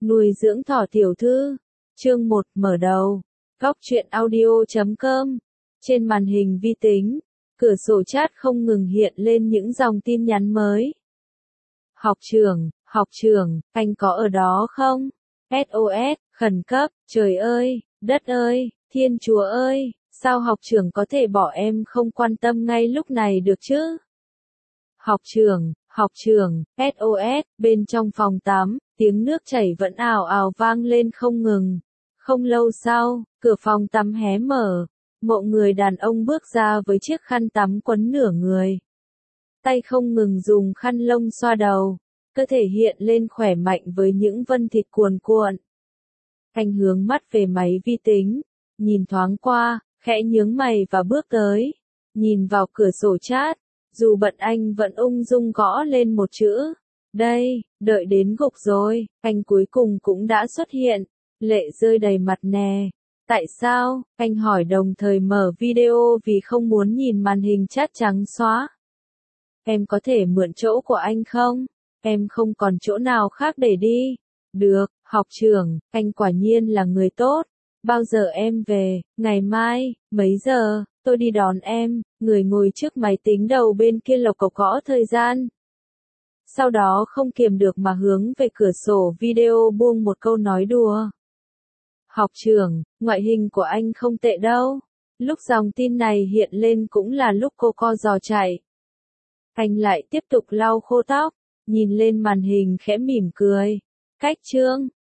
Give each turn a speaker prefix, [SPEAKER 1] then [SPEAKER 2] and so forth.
[SPEAKER 1] Nuôi dưỡng thỏ tiểu thư. Chương 1 mở đầu. Góc truyện audio.com. Trên màn hình vi tính, cửa sổ chat không ngừng hiện lên những dòng tin nhắn mới. Học trưởng, anh có ở đó không? SOS, khẩn cấp, trời ơi, đất ơi, Thiên Chúa ơi, sao học trưởng có thể bỏ em không quan tâm ngay lúc này được chứ? Học trưởng, SOS, bên trong phòng tắm, tiếng nước chảy vẫn ào ào vang lên không ngừng. Không lâu sau, cửa phòng tắm hé mở, một người đàn ông bước ra với chiếc khăn tắm quấn nửa người. Tay không ngừng dùng khăn lông xoa đầu, cơ thể hiện lên khỏe mạnh với những vân thịt cuồn cuộn. Anh hướng mắt về máy vi tính, nhìn thoáng qua, khẽ nhướng mày và bước tới. Nhìn vào cửa sổ chat, dù bận anh vẫn ung dung gõ lên một chữ. Đây, đợi đến gục rồi, anh cuối cùng cũng đã xuất hiện. Lệ rơi đầy mặt nè. Tại sao? Anh hỏi đồng thời mở video vì không muốn nhìn màn hình chat trắng xóa. Em có thể mượn chỗ của anh không? Em không còn chỗ nào khác để đi. Được, học trưởng, anh quả nhiên là người tốt. Bao giờ em về? Ngày mai, mấy giờ? Tôi đi đón em. Người ngồi trước máy tính đầu bên kia lộc cộc gõ thời gian. Sau đó không kiềm được mà hướng về cửa sổ video buông một câu nói đùa. Học trưởng, ngoại hình của anh không tệ đâu. Lúc dòng tin này hiện lên cũng là lúc cô co giò chạy. Anh lại tiếp tục lau khô tóc, nhìn lên màn hình khẽ mỉm cười. Cách chương,